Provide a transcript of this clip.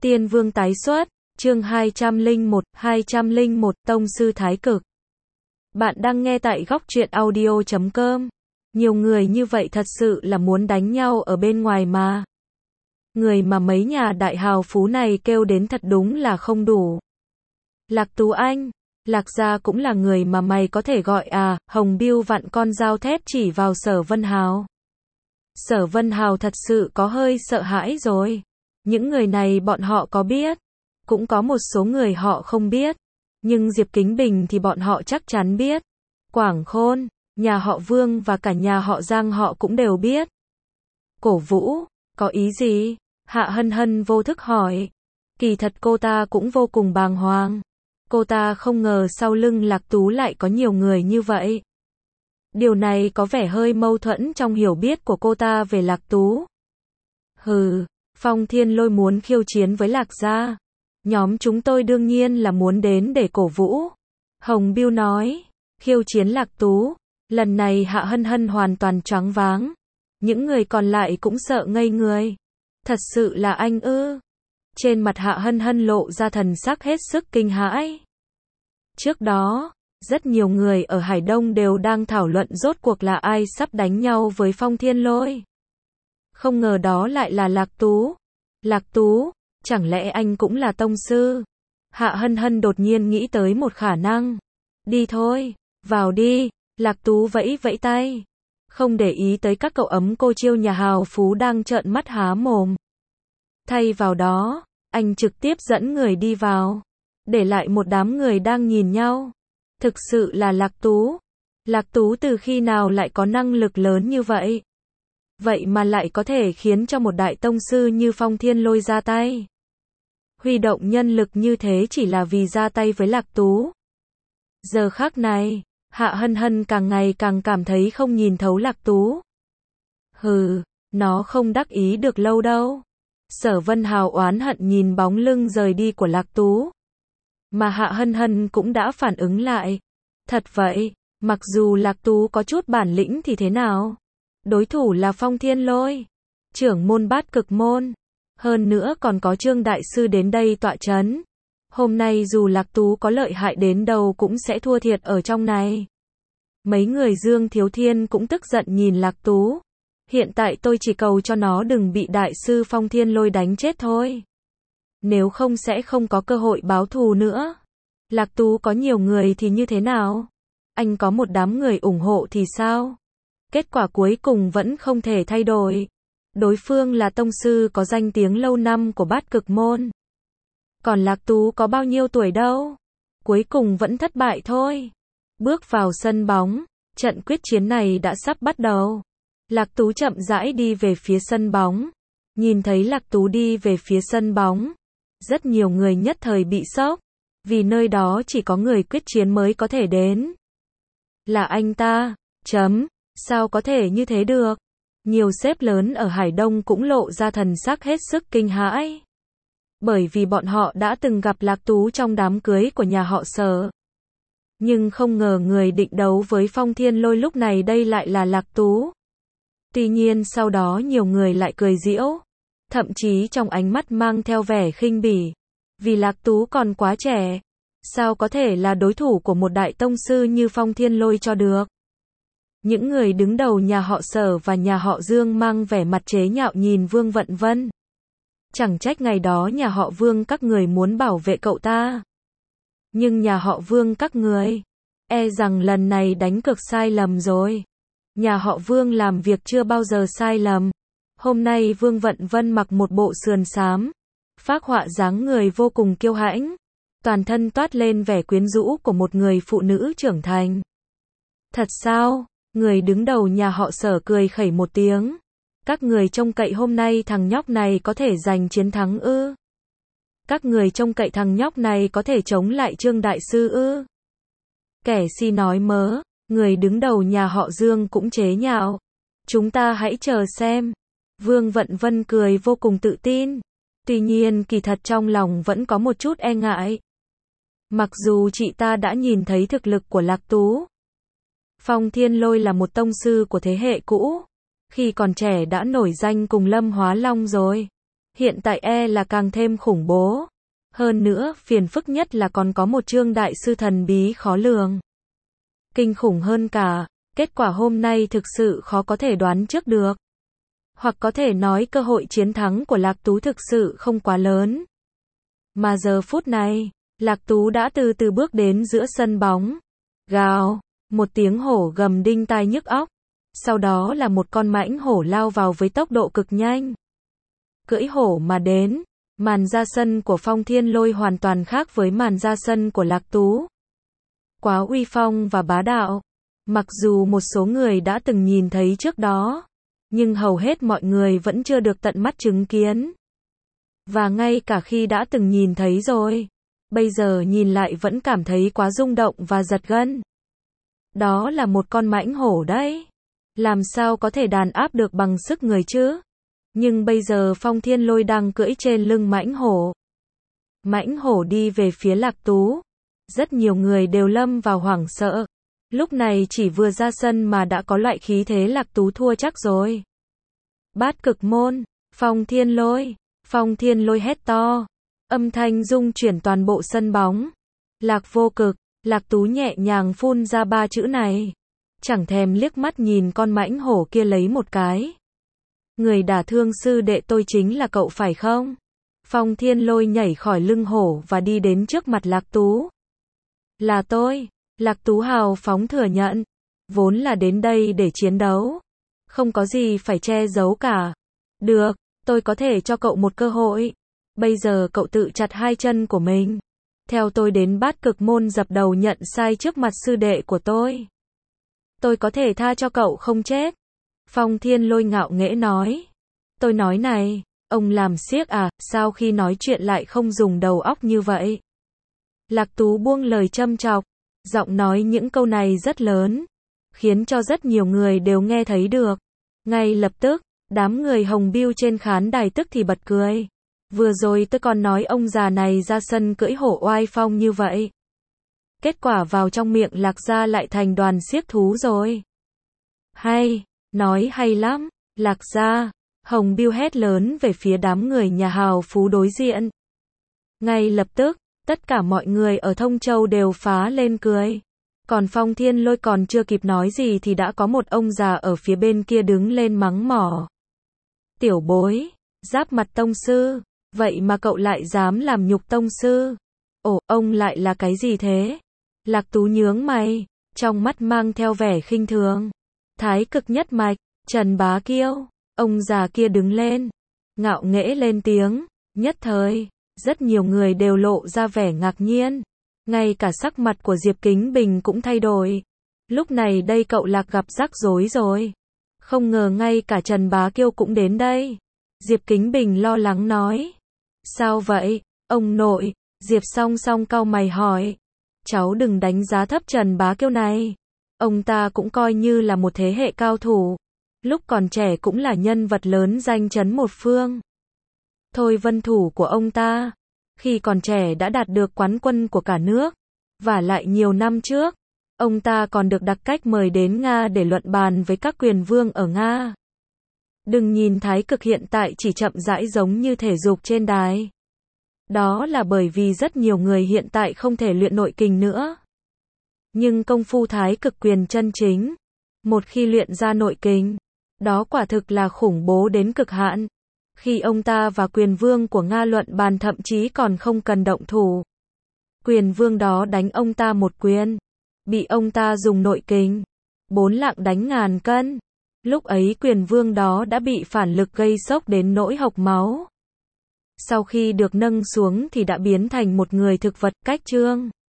Tiên Vương tái xuất, chương 201 Tông sư Thái Cực. Bạn đang nghe tại góc truyện audio.com. Nhiều người như vậy thật sự là muốn đánh nhau ở bên ngoài mà. Người mà mấy nhà đại hào phú này kêu đến thật đúng là không đủ. Lạc Tú Anh, Lạc gia cũng là người mà mày có thể gọi à? Hồng Bưu vặn con dao thép chỉ vào Sở Vân Hào. Sở Vân Hào thật sự có hơi sợ hãi rồi. Những người này bọn họ có biết, cũng có một số người họ không biết, nhưng Diệp Kính Bình thì bọn họ chắc chắn biết. Quảng Khôn, nhà họ Vương và cả nhà họ Giang họ cũng đều biết. Cổ Vũ, có ý gì? Hạ Hân Hân vô thức hỏi. Kỳ thật cô ta cũng vô cùng bàng hoàng. Cô ta không ngờ sau lưng Lạc Tú lại có nhiều người như vậy. Điều này có vẻ hơi mâu thuẫn trong hiểu biết của cô ta về Lạc Tú. Hừ, Phong Thiên Lôi muốn khiêu chiến với Lạc gia. Nhóm chúng tôi đương nhiên là muốn đến để cổ vũ. Hồng Bưu nói, khiêu chiến Lạc Tú. Lần này Hạ Hân Hân hoàn toàn choáng váng. Những người còn lại cũng sợ ngây người. Thật sự là anh ư? Trên mặt Hạ Hân Hân lộ ra thần sắc hết sức kinh hãi. Trước đó, rất nhiều người ở Hải Đông đều đang thảo luận rốt cuộc là ai sắp đánh nhau với Phong Thiên Lôi. Không ngờ đó lại là Lạc Tú. Lạc Tú, chẳng lẽ anh cũng là tông sư? Hạ Hân Hân đột nhiên nghĩ tới một khả năng. Đi thôi, vào đi, Lạc Tú vẫy vẫy tay. Không để ý tới các cậu ấm cô chiêu nhà hào phú đang trợn mắt há mồm. Thay vào đó, anh trực tiếp dẫn người đi vào. Để lại một đám người đang nhìn nhau. Thực sự là Lạc Tú. Lạc Tú từ khi nào lại có năng lực lớn như vậy? Vậy mà lại có thể khiến cho một đại tông sư như Phong Thiên Lôi ra tay. Huy động nhân lực như thế chỉ là vì ra tay với Lạc Tú. Giờ khắc này, Hạ Hân Hân càng ngày càng cảm thấy không nhìn thấu Lạc Tú. Hừ, nó không đắc ý được lâu đâu. Sở Vân Hào oán hận nhìn bóng lưng rời đi của Lạc Tú. Mà Hạ Hân Hân cũng đã phản ứng lại. Thật vậy, mặc dù Lạc Tú có chút bản lĩnh thì thế nào? Đối thủ là Phong Thiên Lôi, trưởng môn Bát Cực môn. Hơn nữa còn có Trương Đại Sư đến đây tọa chấn. Hôm nay dù Lạc Tú có lợi hại đến đâu cũng sẽ thua thiệt ở trong này. Mấy người Dương Thiếu Thiên cũng tức giận nhìn Lạc Tú. Hiện tại tôi chỉ cầu cho nó đừng bị Đại Sư Phong Thiên Lôi đánh chết thôi. Nếu không sẽ không có cơ hội báo thù nữa. Lạc Tú có nhiều người thì như thế nào? Anh có một đám người ủng hộ thì sao? Kết quả cuối cùng vẫn không thể thay đổi. Đối phương là tông sư có danh tiếng lâu năm của Bát Cực môn. Còn Lạc Tú có bao nhiêu tuổi đâu? Cuối cùng vẫn thất bại thôi. Bước vào sân bóng, trận quyết chiến này đã sắp bắt đầu. Lạc Tú chậm rãi đi về phía sân bóng. Nhìn thấy Lạc Tú đi về phía sân bóng, rất nhiều người nhất thời bị sốc. Vì nơi đó chỉ có người quyết chiến mới có thể đến. Là anh ta, sao có thể như thế được? Nhiều sếp lớn ở Hải Đông cũng lộ ra thần sắc hết sức kinh hãi. Bởi vì bọn họ đã từng gặp Lạc Tú trong đám cưới của nhà họ Sở. Nhưng không ngờ người định đấu với Phong Thiên Lôi lúc này đây lại là Lạc Tú. Tuy nhiên sau đó nhiều người lại cười giễu. Thậm chí trong ánh mắt mang theo vẻ khinh bỉ. Vì Lạc Tú còn quá trẻ. Sao có thể là đối thủ của một đại tông sư như Phong Thiên Lôi cho được? Những người đứng đầu nhà họ Sở và nhà họ Dương mang vẻ mặt chế nhạo nhìn Vương Vận Vân. Chẳng trách ngày đó nhà họ Vương các người muốn bảo vệ cậu ta. Nhưng nhà họ Vương các người, e rằng lần này đánh cược sai lầm rồi. Nhà họ Vương làm việc chưa bao giờ sai lầm. Hôm nay Vương Vận Vân mặc một bộ sườn xám, phác họa dáng người vô cùng kiêu hãnh. Toàn thân toát lên vẻ quyến rũ của một người phụ nữ trưởng thành. Thật sao? Người đứng đầu nhà họ Sở cười khẩy một tiếng. Các người trông cậy hôm nay thằng nhóc này có thể giành chiến thắng ư? Các người trông cậy thằng nhóc này có thể chống lại Trương Đại Sư ư? Kẻ si nói mớ, người đứng đầu nhà họ Dương cũng chế nhạo. Chúng ta hãy chờ xem. Vương Vận Vân cười vô cùng tự tin. Tuy nhiên kỳ thật trong lòng vẫn có một chút e ngại. Mặc dù chị ta đã nhìn thấy thực lực của Lạc Tú. Phong Thiên Lôi là một tông sư của thế hệ cũ. Khi còn trẻ đã nổi danh cùng Lâm Hóa Long rồi. hiện tại là càng thêm khủng bố. Hơn nữa, phiền phức nhất là còn có một Trương đại sư thần bí khó lường. Kinh khủng hơn cả, kết quả hôm nay thực sự khó có thể đoán trước được. Hoặc có thể nói cơ hội chiến thắng của Lạc Tú thực sự không quá lớn. Mà giờ phút này, Lạc Tú đã từ từ bước đến giữa sân bóng. Gào, một tiếng hổ gầm đinh tai nhức óc. Sau đó là một con mãnh hổ lao vào với tốc độ cực nhanh. Cưỡi hổ mà đến, màn ra sân của Phong Thiên Lôi hoàn toàn khác với màn ra sân của Lạc Tú. Quá uy phong và bá đạo. Mặc dù một số người đã từng nhìn thấy trước đó, nhưng hầu hết mọi người vẫn chưa được tận mắt chứng kiến. Và ngay cả khi đã từng nhìn thấy rồi, bây giờ nhìn lại vẫn cảm thấy quá rung động và giật gân. Đó là một con mãnh hổ đấy. Làm sao có thể đàn áp được bằng sức người chứ? Nhưng bây giờ Phong Thiên Lôi đang cưỡi trên lưng mãnh hổ. Mãnh hổ đi về phía Lạc Tú. Rất nhiều người đều lâm vào hoảng sợ. Lúc này chỉ vừa ra sân mà đã có loại khí thế Lạc Tú thua chắc rồi. Bát Cực Môn, Phong Thiên Lôi. Phong Thiên Lôi hét to. Âm thanh rung chuyển toàn bộ sân bóng. Lạc Vô Cực, Lạc Tú nhẹ nhàng phun ra 3 chữ này. Chẳng thèm liếc mắt nhìn con mãnh hổ kia lấy một cái. Người đả thương sư đệ tôi chính là cậu phải không? Phong Thiên Lôi nhảy khỏi lưng hổ và đi đến trước mặt Lạc Tú. Là tôi. Lạc Tú hào phóng thừa nhận. Vốn là đến đây để chiến đấu. Không có gì phải che giấu cả. Được, tôi có thể cho cậu một cơ hội. Bây giờ cậu tự chặt 2 chân của mình. Theo tôi đến Bát Cực Môn dập đầu nhận sai trước mặt sư đệ của tôi. Tôi có thể tha cho cậu không chết. Phong Thiên Lôi ngạo nghễ nói. Tôi nói này, ông làm xiếc à, sao khi nói chuyện lại không dùng đầu óc như vậy? Lạc Tú buông lời châm chọc, giọng nói những câu này rất lớn, khiến cho rất nhiều người đều nghe thấy được. Ngay lập tức, đám người Hồng Bưu trên khán đài tức thì bật cười. Vừa rồi tôi còn nói ông già này ra sân cưỡi hổ oai phong như vậy. Kết quả vào trong miệng Lạc gia lại thành đoàn xiếc thú rồi. Hay, nói hay lắm, Lạc gia. Hồng Bưu hét lớn về phía đám người nhà hào phú đối diện. Ngay lập tức, tất cả mọi người ở Thông Châu đều phá lên cười. Còn Phong Thiên Lôi còn chưa kịp nói gì thì đã có một ông già ở phía bên kia đứng lên mắng mỏ. Tiểu bối, giáp mặt tông sư, vậy mà cậu lại dám làm nhục tông sư? Ồ, ông lại là cái gì thế? Lạc Tú nhướng mày, trong mắt mang theo vẻ khinh thường. Thái Cực nhất mạch, Trần Bá Kiêu, ông già kia đứng lên, ngạo nghễ lên tiếng, nhất thời, rất nhiều người đều lộ ra vẻ ngạc nhiên. Ngay cả sắc mặt của Diệp Kính Bình cũng thay đổi. Lúc này đây cậu Lạc gặp rắc rối rồi. Không ngờ ngay cả Trần Bá Kiêu cũng đến đây. Diệp Kính Bình lo lắng nói. Sao vậy, ông nội? Diệp Song Song cau mày hỏi. Cháu đừng đánh giá thấp Trần Bá Kiêu này. Ông ta cũng coi như là một thế hệ cao thủ. Lúc còn trẻ cũng là nhân vật lớn danh chấn một phương. Thôi vân thủ của ông ta, khi còn trẻ đã đạt được quán quân của cả nước. Và lại nhiều năm trước, ông ta còn được đặc cách mời đến Nga để luận bàn với các quyền vương ở Nga. Đừng nhìn Thái Cực hiện tại chỉ chậm rãi giống như thể dục trên đài. Đó là bởi vì rất nhiều người hiện tại không thể luyện nội kình nữa. Nhưng công phu Thái Cực quyền chân chính, một khi luyện ra nội kình, đó quả thực là khủng bố đến cực hạn. Khi ông ta và quyền vương của Nga luận bàn thậm chí còn không cần động thủ. Quyền vương đó đánh ông ta một quyền, bị ông ta dùng nội kình 4 lạng đánh ngàn cân. Lúc ấy quyền vương đó đã bị phản lực gây sốc đến nỗi hộc máu. Sau khi được nâng xuống thì đã biến thành một người thực vật cách trương.